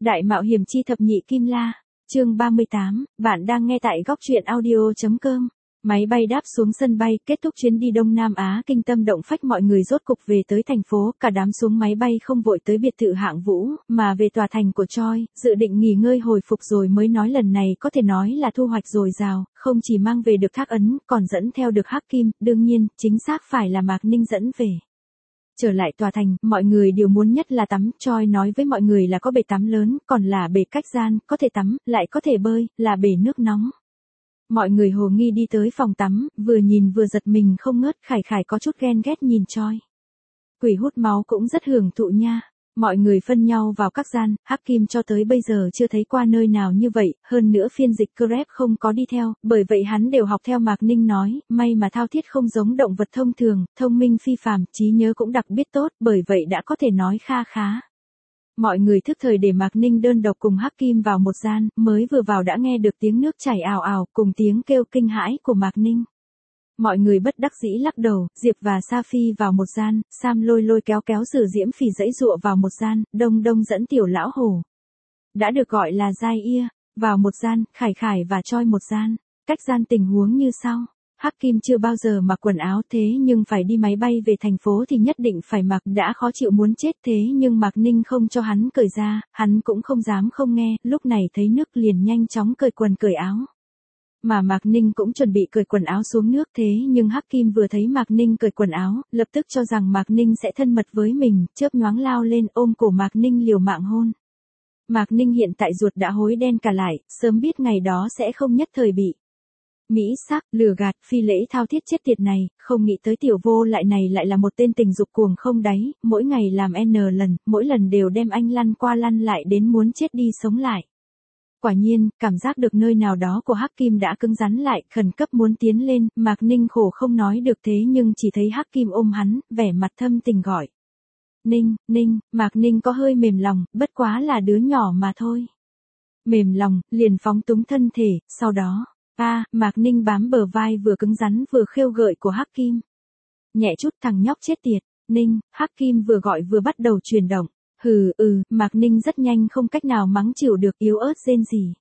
Đại mạo hiểm chi thập nhị kim la, chương 38, bạn đang nghe tại góc truyện audio.com. Máy bay đáp xuống sân bay, kết thúc chuyến đi Đông Nam Á kinh tâm động phách, mọi người rốt cục về tới thành phố, cả đám xuống máy bay không vội tới biệt thự hạng vũ, mà về tòa thành của Choi, dự định nghỉ ngơi hồi phục rồi mới nói lần này có thể nói là thu hoạch dồi dào, không chỉ mang về được Thác Ấn, còn dẫn theo được Hắc Kim, đương nhiên, chính xác phải là Mạc Ninh dẫn về. Trở lại tòa thành, mọi người đều muốn nhất là tắm, Choi nói với mọi người là có bể tắm lớn, còn là bể cách gian, có thể tắm, lại có thể bơi, là bể nước nóng. Mọi người hồ nghi đi tới phòng tắm, vừa nhìn vừa giật mình không ngớt, Khải Khải có chút ghen ghét nhìn Choi. Quỷ hút máu cũng rất hưởng thụ nha. Mọi người phân nhau vào các gian, Hắc Kim cho tới bây giờ chưa thấy qua nơi nào như vậy, hơn nữa phiên dịch Grab không có đi theo, bởi vậy hắn đều học theo Mạc Ninh nói, may mà Thao Thiết không giống động vật thông thường, thông minh phi phàm, trí nhớ cũng đặc biệt tốt, bởi vậy đã có thể nói kha khá. Mọi người thức thời để Mạc Ninh đơn độc cùng Hắc Kim vào một gian, mới vừa vào đã nghe được tiếng nước chảy ào ào, cùng tiếng kêu kinh hãi của Mạc Ninh. Mọi người bất đắc dĩ lắc đầu, Diệp và Sa Phi vào một gian, Sam lôi lôi kéo kéo Sử Diễm Phỉ dãy dụa vào một gian, Đông Đông dẫn Tiểu Lão Hổ, đã được gọi là Giai Ia, vào một gian, Khải Khải và Choi một gian. Cách gian tình huống như sau. Hắc Kim chưa bao giờ mặc quần áo, thế nhưng phải đi máy bay về thành phố thì nhất định phải mặc, đã khó chịu muốn chết, thế nhưng Mạc Ninh không cho hắn cởi ra, hắn cũng không dám không nghe, lúc này thấy nước liền nhanh chóng cởi quần cởi áo. Mà Mạc Ninh cũng chuẩn bị cởi quần áo xuống nước, thế nhưng Hắc Kim vừa thấy Mạc Ninh cởi quần áo, lập tức cho rằng Mạc Ninh sẽ thân mật với mình, chớp nhoáng lao lên ôm cổ Mạc Ninh liều mạng hôn. Mạc Ninh hiện tại ruột đã hối đen cả lại, sớm biết ngày đó sẽ không nhất thời bị mỹ sắc, lừa gạt, phi lễ Thao Thiết chết tiệt này, không nghĩ tới tiểu vô lại này lại là một tên tình dục cuồng không đáy, mỗi ngày làm n lần, mỗi lần đều đem anh lăn qua lăn lại đến muốn chết đi sống lại. Quả nhiên, cảm giác được nơi nào đó của Hắc Kim đã cứng rắn lại, khẩn cấp muốn tiến lên, Mạc Ninh khổ không nói được, thế nhưng chỉ thấy Hắc Kim ôm hắn, vẻ mặt thâm tình gọi. Ninh, Mạc Ninh có hơi mềm lòng, bất quá là đứa nhỏ mà thôi. Mềm lòng, liền phóng túng thân thể, sau đó, Mạc Ninh bám bờ vai vừa cứng rắn vừa khêu gợi của Hắc Kim. Nhẹ chút thằng nhóc chết tiệt, Ninh, Hắc Kim vừa gọi vừa bắt đầu chuyển động. Mạc Ninh rất nhanh không cách nào mắng chịu được, yếu ớt rên rỉ.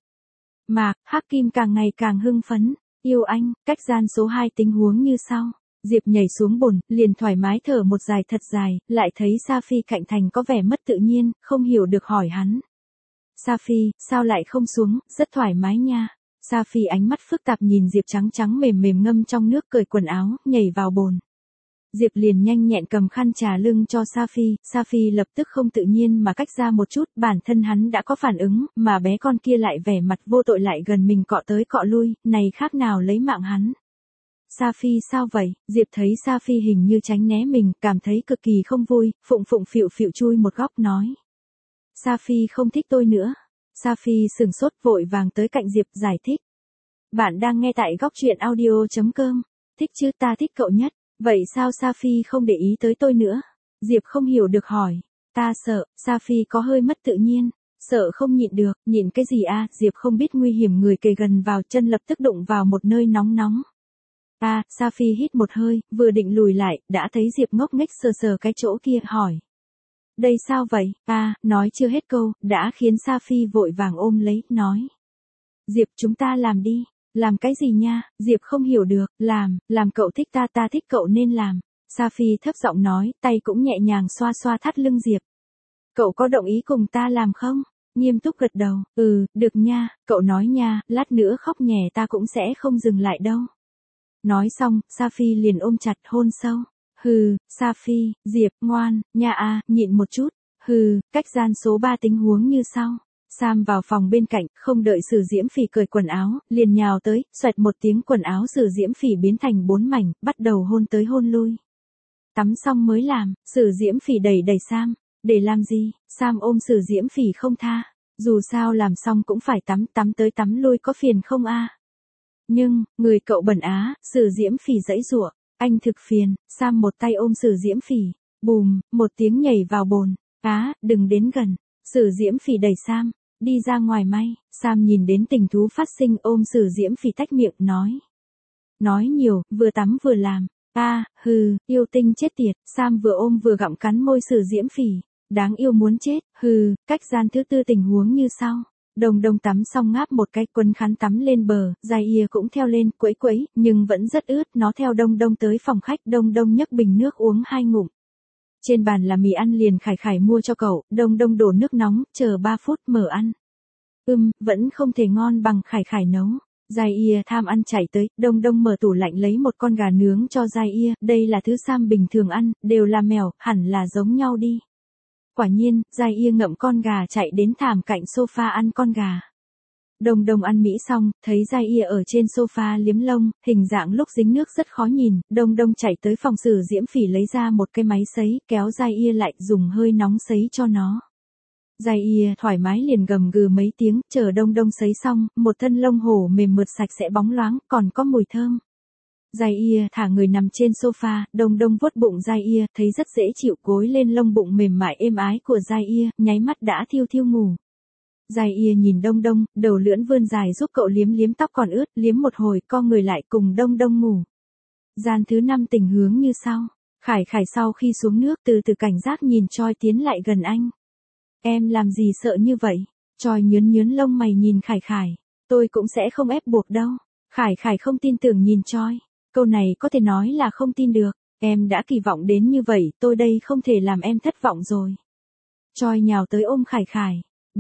Hắc Kim càng ngày càng hưng phấn, yêu anh, cách gian số 2 tình huống như sau. Diệp nhảy xuống bồn, liền thoải mái thở một dài thật dài, lại thấy Sa Phi cạnh thành có vẻ mất tự nhiên, không hiểu được hỏi hắn. Sa Phi, sao lại không xuống, rất thoải mái nha. Sa Phi ánh mắt phức tạp nhìn Diệp trắng trắng mềm mềm ngâm trong nước, cởi quần áo, nhảy vào bồn. Diệp liền nhanh nhẹn cầm khăn trà lưng cho Sa Phi lập tức không tự nhiên mà cách ra một chút, bản thân hắn đã có phản ứng, mà bé con kia lại vẻ mặt vô tội lại gần mình cọ tới cọ lui, này khác nào lấy mạng hắn. Sa Phi sao vậy? Diệp thấy Sa Phi hình như tránh né mình, cảm thấy cực kỳ không vui, phụng phịu phịu chui một góc nói. Sa Phi không thích tôi nữa. Sa Phi sừng sốt vội vàng tới cạnh Diệp giải thích. Bạn đang nghe tại góc truyện audio.com. Thích chứ, ta thích cậu nhất. Vậy sao Sa Phi không để ý tới tôi nữa? Diệp không hiểu được hỏi. Ta sợ, Sa Phi có hơi mất tự nhiên. Sợ không nhịn được, nhịn cái gì à? Diệp không biết nguy hiểm, người kề gần vào chân lập tức đụng vào một nơi nóng nóng. Sa Phi hít một hơi, vừa định lùi lại, đã thấy Diệp ngốc nghếch sờ sờ cái chỗ kia, hỏi. Đây sao vậy? Nói chưa hết câu, đã khiến Sa Phi vội vàng ôm lấy, nói. Diệp, chúng ta làm đi. Làm cái gì nha? Diệp không hiểu được, làm cậu thích ta thích cậu nên làm. Sa Phi thấp giọng nói, tay cũng nhẹ nhàng xoa xoa thắt lưng Diệp. Cậu có đồng ý cùng ta làm không? Nghiêm túc gật đầu, được nha, cậu nói nha, lát nữa khóc nhè ta cũng sẽ không dừng lại đâu. Nói xong, Sa Phi liền ôm chặt hôn sâu. Sa Phi, Diệp, ngoan, nha nhịn một chút. Cách gian số 3 tình huống như sau. Sam vào phòng bên cạnh, không đợi Sử Diễm Phỉ cởi quần áo, liền nhào tới, xoẹt một tiếng quần áo Sử Diễm Phỉ biến thành 4 mảnh, bắt đầu hôn tới hôn lui. Tắm xong mới làm, Sử Diễm Phỉ đẩy Sam. Để làm gì? Sam ôm Sử Diễm Phỉ không tha. Dù sao làm xong cũng phải tắm tới tắm lui, có phiền không a? Nhưng, người cậu bẩn á, Sử Diễm Phỉ giãy giụa. Anh thực phiền. Sam một tay ôm Sử Diễm Phỉ. Bùm, một tiếng nhảy vào bồn. Đừng đến gần. Sử Diễm Phỉ đẩy Sam. Đi ra ngoài may. Sam nhìn đến tình thú phát sinh, ôm Sử Diễm Phỉ tách miệng nói. Nói nhiều, vừa tắm vừa làm. Yêu tinh chết tiệt. Sam vừa ôm vừa gặm cắn môi Sử Diễm Phỉ. Đáng yêu muốn chết. Hừ, cách gian thứ tư tình huống như sau. Đông Đông tắm xong ngáp một cái, quấn khăn tắm lên bờ, Giai Y cũng theo lên, quẫy quẫy, nhưng vẫn rất ướt, nó theo Đông Đông tới phòng khách, Đông Đông nhấc bình nước uống 2 ngụm. Trên bàn là mì ăn liền Khải Khải mua cho cậu, Đông Đông đổ nước nóng, chờ 3 phút mở ăn. Vẫn không thể ngon bằng Khải Khải nấu. Giai Y tham ăn chạy tới, Đông Đông mở tủ lạnh lấy một con gà nướng cho Giai Y, đây là thứ Sam bình thường ăn, đều là mèo, hẳn là giống nhau đi. Quả nhiên, Giai Y ngậm con gà chạy đến thảm cạnh sofa ăn con gà. Đông Đông ăn mỹ xong, thấy Giai Y ở trên sofa liếm lông, hình dạng lúc dính nước rất khó nhìn, Đông Đông chạy tới phòng xử diễm phỉ lấy ra một cái máy sấy, kéo Giai Y lại dùng hơi nóng sấy cho nó. Giai Y thoải mái liền gầm gừ mấy tiếng, chờ Đông Đông sấy xong, một thân lông hổ mềm mượt sạch sẽ bóng loáng, còn có mùi thơm. Giai Y thả người nằm trên sofa, Đông Đông vuốt bụng Giai Y, thấy rất dễ chịu, gối lên lông bụng mềm mại êm ái của Giai Y, nháy mắt đã thiêu thiêu ngủ. Giai Y nhìn Đông Đông, đầu lưỡn vươn dài giúp cậu liếm liếm tóc còn ướt, liếm một hồi co người lại cùng Đông Đông ngủ. Gian thứ 5 tình huống như sau. Khải Khải sau khi xuống nước từ từ cảnh giác nhìn Choi tiến lại gần anh. Em làm gì sợ như vậy? Choi nhướn nhướn lông mày nhìn Khải Khải. Tôi cũng sẽ không ép buộc đâu. Khải Khải không tin tưởng nhìn Choi. Câu này có thể nói là không tin được. Em đã kỳ vọng đến như vậy, tôi đây không thể làm em thất vọng rồi. Choi nhào tới ôm Khải Khải.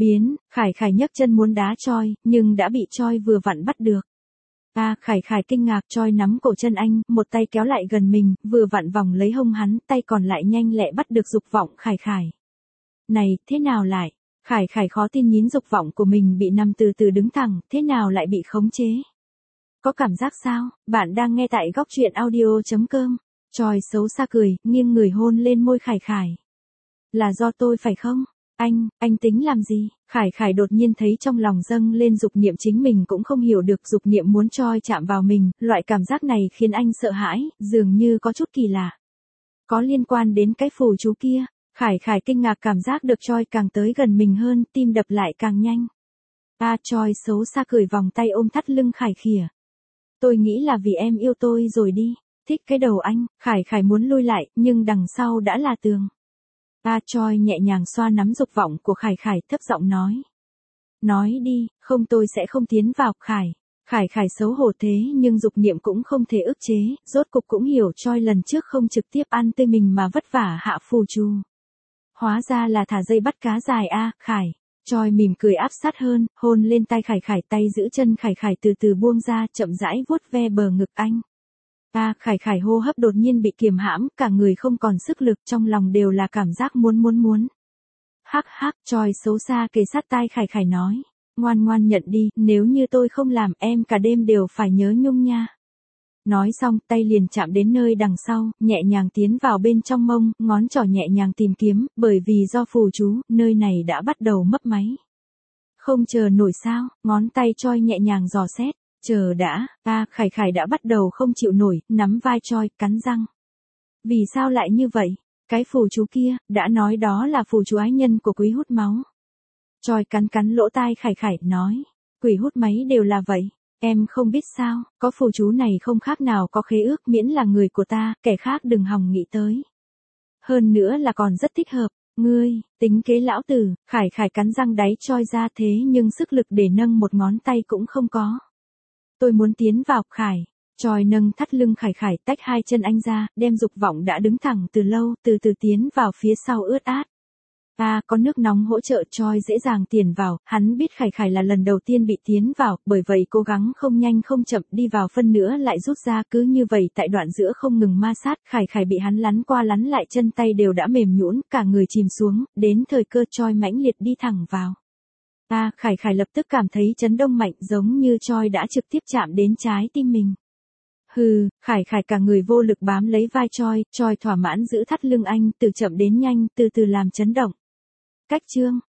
Khải Khải nhấc chân muốn đá Choi, nhưng đã bị Choi vừa vặn bắt được. Khải Khải kinh ngạc, Choi nắm cổ chân anh, một tay kéo lại gần mình, vừa vặn vòng lấy hông hắn, tay còn lại nhanh lẹ bắt được dục vọng Khải Khải. Này, thế nào lại? Khải Khải khó tin nhín dục vọng của mình bị nằm từ từ đứng thẳng, thế nào lại bị khống chế? Có cảm giác sao? Bạn đang nghe tại góc truyện audio.com. Choi xấu xa cười, nghiêng người hôn lên môi Khải Khải. Là do tôi phải không? Anh tính làm gì? Khải Khải đột nhiên thấy trong lòng dâng lên dục niệm, chính mình cũng không hiểu được dục niệm muốn Choi chạm vào mình, loại cảm giác này khiến anh sợ hãi, dường như có chút kỳ lạ. Có liên quan đến cái phù chú kia. Khải Khải kinh ngạc cảm giác được Choi càng tới gần mình hơn, tim đập lại càng nhanh. Choi xấu xa cười vòng tay ôm thắt lưng Khải Khỉa. Tôi nghĩ là vì em yêu tôi rồi đi. Thích cái đầu anh. Khải Khải muốn lui lại, nhưng đằng sau đã là tường. Choi nhẹ nhàng xoa nắm dục vọng của Khải Khải, thấp giọng nói. Nói đi, không tôi sẽ không tiến vào. Khải Khải xấu hổ thế nhưng dục niệm cũng không thể ức chế, rốt cục cũng hiểu Choi lần trước không trực tiếp ăn tươi mình mà vất vả hạ phù chu. Hóa ra là thả dây bắt cá dài Khải. Choi mỉm cười áp sát hơn, hôn lên tay Khải Khải, tay giữ chân Khải Khải từ từ buông ra, chậm rãi vuốt ve bờ ngực anh. Khải Khải hô hấp đột nhiên bị kiềm hãm, cả người không còn sức lực, trong lòng đều là cảm giác muốn. Hắc, Choi xấu xa kề sát tai Khải Khải nói. Ngoan nhận đi, nếu như tôi không làm em cả đêm đều phải nhớ nhung nha. Nói xong, tay liền chạm đến nơi đằng sau, nhẹ nhàng tiến vào bên trong mông, ngón trỏ nhẹ nhàng tìm kiếm, bởi vì do phù chú, nơi này đã bắt đầu mấp máy. Không chờ nổi sao, ngón tay Choi nhẹ nhàng dò xét, chờ đã, Khải Khải đã bắt đầu không chịu nổi, nắm vai Choi, cắn răng. Vì sao lại như vậy? Cái phù chú kia, đã nói đó là phù chú ái nhân của quý hút máu. Choi cắn lỗ tai Khải Khải, nói, quỷ hút máy đều là vậy. Em không biết sao, có phù chú này không khác nào có khế ước, miễn là người của ta, kẻ khác đừng hòng nghĩ tới. Hơn nữa là còn rất thích hợp, ngươi, tính kế lão tử. Khải Khải cắn răng đáy Choi ra thế nhưng sức lực để nâng một ngón tay cũng không có. Tôi muốn tiến vào. Choi nâng thắt lưng Khải Khải, tách hai chân anh ra, đem dục vọng đã đứng thẳng từ lâu, từ từ tiến vào phía sau ướt át. Có nước nóng hỗ trợ Choi dễ dàng tiến vào, hắn biết Khải Khải là lần đầu tiên bị tiến vào, bởi vậy cố gắng không nhanh không chậm đi vào, phân nữa lại rút ra, cứ như vậy tại đoạn giữa không ngừng ma sát, Khải Khải bị hắn lắn qua lắn lại, chân tay đều đã mềm nhũn, cả người chìm xuống, đến thời cơ Choi mãnh liệt đi thẳng vào. Khải Khải lập tức cảm thấy chấn động mạnh, giống như Choi đã trực tiếp chạm đến trái tim mình. Khải Khải cả người vô lực bám lấy vai Choi thỏa mãn giữ thắt lưng anh, từ chậm đến nhanh, từ từ làm chấn động. Cách chương